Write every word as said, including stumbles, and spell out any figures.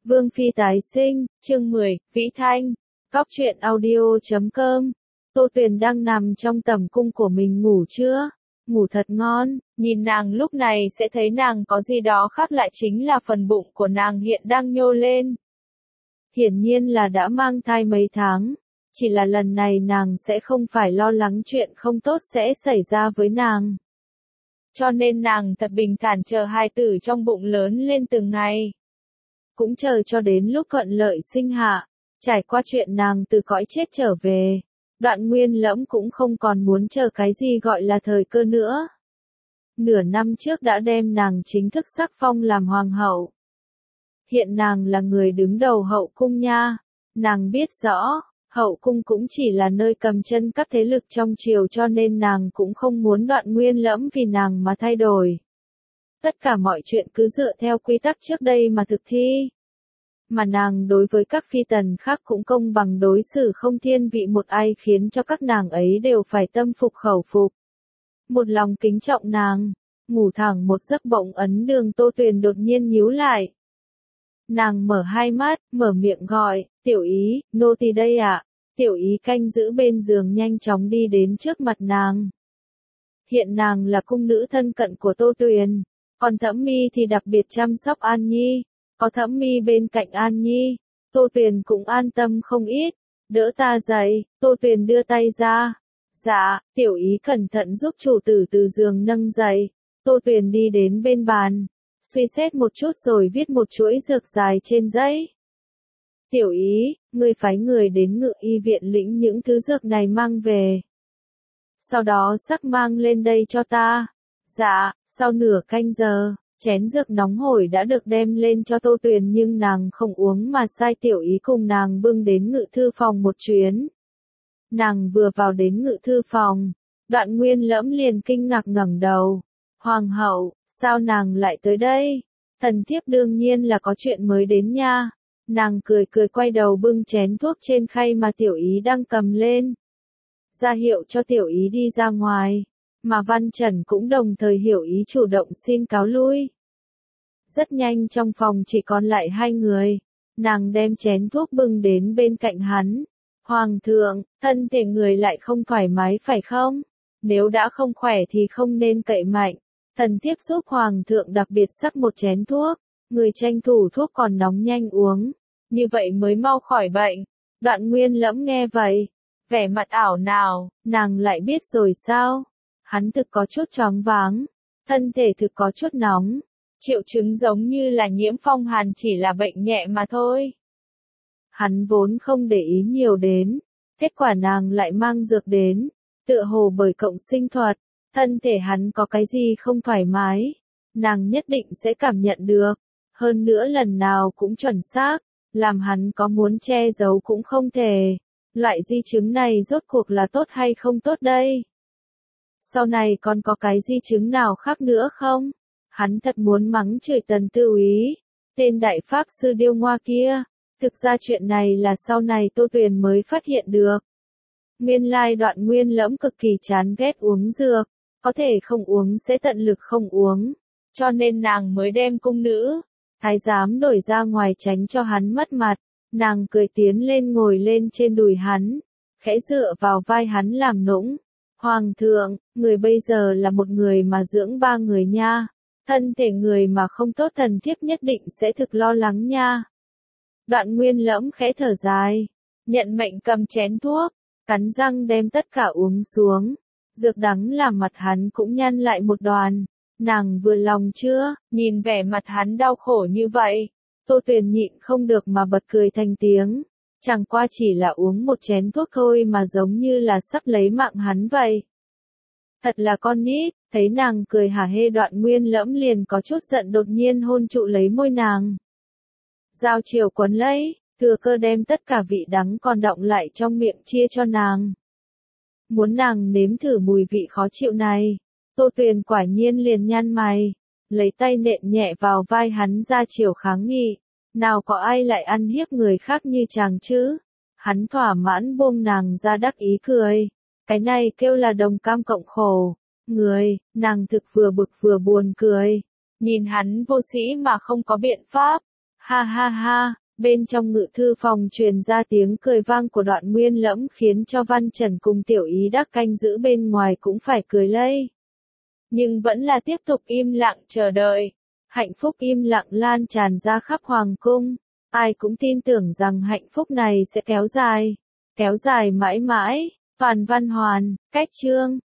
Vương Phi tái sinh, chương mười, Vĩ Thanh, Góc truyện audio chấm com. Tô Tuyền đang nằm trong tầm cung của mình ngủ chưa? Ngủ thật ngon, nhìn nàng lúc này sẽ thấy nàng có gì đó khác lại chính là phần bụng của nàng hiện đang nhô lên. Hiển nhiên là đã mang thai mấy tháng, chỉ là lần này nàng sẽ không phải lo lắng chuyện không tốt sẽ xảy ra với nàng. Cho nên nàng thật bình thản chờ hài tử trong bụng lớn lên từng ngày. Cũng chờ cho đến lúc thuận lợi sinh hạ, trải qua chuyện nàng từ cõi chết trở về. Đoạn Nguyên Lẫm cũng không còn muốn chờ cái gì gọi là thời cơ nữa. Nửa năm trước đã đem nàng chính thức sắc phong làm hoàng hậu. Hiện nàng là người đứng đầu hậu cung nha. Nàng biết rõ, hậu cung cũng chỉ là nơi cầm chân các thế lực trong triều cho nên nàng cũng không muốn Đoạn Nguyên Lẫm vì nàng mà thay đổi. Tất cả mọi chuyện cứ dựa theo quy tắc trước đây mà thực thi. Mà nàng đối với các phi tần khác cũng công bằng đối xử không thiên vị một ai khiến cho các nàng ấy đều phải tâm phục khẩu phục. Một lòng kính trọng nàng, ngủ thẳng một giấc bỗng ấn đường Tô Tuyền đột nhiên nhíu lại. Nàng mở hai mắt, mở miệng gọi, tiểu ý, nô tỳ đây ạ. Tiểu ý canh giữ bên giường nhanh chóng đi đến trước mặt nàng. Hiện nàng là cung nữ thân cận của Tô Tuyền, còn Thẩm Mi thì đặc biệt chăm sóc An Nhi. Có Thẩm Mi bên cạnh An Nhi, Tô Tuyền cũng an tâm không ít. Đỡ ta dậy, Tô Tuyền đưa tay ra. Dạ, tiểu ý cẩn thận giúp chủ tử từ giường nâng dậy. Tô Tuyền đi đến bên bàn, suy xét một chút rồi viết một chuỗi dược dài trên giấy. Tiểu ý, ngươi phái người đến Ngự Y viện lĩnh những thứ dược này mang về. Sau đó sắc mang lên đây cho ta. Dạ, sau nửa canh giờ. Chén dược nóng hổi đã được đem lên cho Tô Tuyền nhưng nàng không uống mà sai tiểu ý cùng nàng bưng đến ngự thư phòng một chuyến. Nàng vừa vào đến ngự thư phòng, Đoạn Nguyên Lẫm liền kinh ngạc ngẩng đầu. Hoàng hậu, sao nàng lại tới đây? Thần thiếp đương nhiên là có chuyện mới đến nha. Nàng cười cười quay đầu bưng chén thuốc trên khay mà tiểu ý đang cầm lên. Ra hiệu cho tiểu ý đi ra ngoài. Mà Văn Trần cũng đồng thời hiểu ý chủ động xin cáo lui. Rất nhanh trong phòng chỉ còn lại hai người. Nàng đem chén thuốc bưng đến bên cạnh hắn. Hoàng thượng, thân thể người lại không thoải mái phải không? Nếu đã không khỏe thì không nên cậy mạnh. Thần thiếp giúp Hoàng thượng đặc biệt sắc một chén thuốc. Người tranh thủ thuốc còn nóng nhanh uống. Như vậy mới mau khỏi bệnh. Đoạn Nguyên Lẫm nghe vậy. Vẻ mặt ảo nào, nàng lại biết rồi sao? Hắn thực có chút choáng váng, thân thể thực có chút nóng, triệu chứng giống như là nhiễm phong hàn chỉ là bệnh nhẹ mà thôi. Hắn vốn không để ý nhiều đến, kết quả nàng lại mang dược đến, tựa hồ bởi cộng sinh thuật, thân thể hắn có cái gì không thoải mái, nàng nhất định sẽ cảm nhận được, hơn nữa lần nào cũng chuẩn xác, làm hắn có muốn che giấu cũng không thể. Loại di chứng này rốt cuộc là tốt hay không tốt đây? Sau này còn có cái di chứng nào khác nữa không? Hắn thật muốn mắng chửi Tần Tư Úy, tên đại pháp sư điêu ngoa kia. Thực ra chuyện này là sau này Tô Tuyền mới phát hiện được. Nguyên lai Đoạn Nguyên Lẫm cực kỳ chán ghét uống dược, có thể không uống sẽ tận lực không uống, cho nên nàng mới đem cung nữ, thái giám đổi ra ngoài tránh cho hắn mất mặt. Nàng cười tiến lên ngồi lên trên đùi hắn, khẽ dựa vào vai hắn làm nũng. Hoàng thượng, người bây giờ là một người mà dưỡng ba người nha. Thân thể người mà không tốt thần thiếp nhất định sẽ thực lo lắng nha. Đoạn Nguyên Lẫm khẽ thở dài, nhận mệnh cầm chén thuốc, cắn răng đem tất cả uống xuống. Dược đắng làm mặt hắn cũng nhăn lại một đoàn. Nàng vừa lòng chưa, nhìn vẻ mặt hắn đau khổ như vậy. Tô Tuyền nhịn không được mà bật cười thành tiếng. Chẳng qua chỉ là uống một chén thuốc thôi mà giống như là sắp lấy mạng hắn vậy. Thật là con nít, thấy nàng cười hả hê Đoạn Nguyên Lẫm liền có chút giận đột nhiên hôn trụ lấy môi nàng. Giao chiều quấn lấy, thừa cơ đem tất cả vị đắng còn đọng lại trong miệng chia cho nàng. Muốn nàng nếm thử mùi vị khó chịu này, Tô Tuyền quả nhiên liền nhăn mày, lấy tay nện nhẹ vào vai hắn ra chiều kháng nghị. Nào có ai lại ăn hiếp người khác như chàng chứ? Hắn thỏa mãn buông nàng ra đắc ý cười. Cái này kêu là đồng cam cộng khổ. Người, nàng thực vừa bực vừa buồn cười. Nhìn hắn vô sĩ mà không có biện pháp. Ha ha ha, bên trong ngự thư phòng truyền ra tiếng cười vang của Đoạn Nguyên Lẫm khiến cho Văn Trần cùng Tiểu Ý Đắc canh giữ bên ngoài cũng phải cười lây. Nhưng vẫn là tiếp tục im lặng chờ đợi. Hạnh phúc im lặng lan tràn ra khắp hoàng cung. Ai cũng tin tưởng rằng hạnh phúc này sẽ kéo dài. Kéo dài mãi mãi. Phàn Văn Hoàn, cách chương.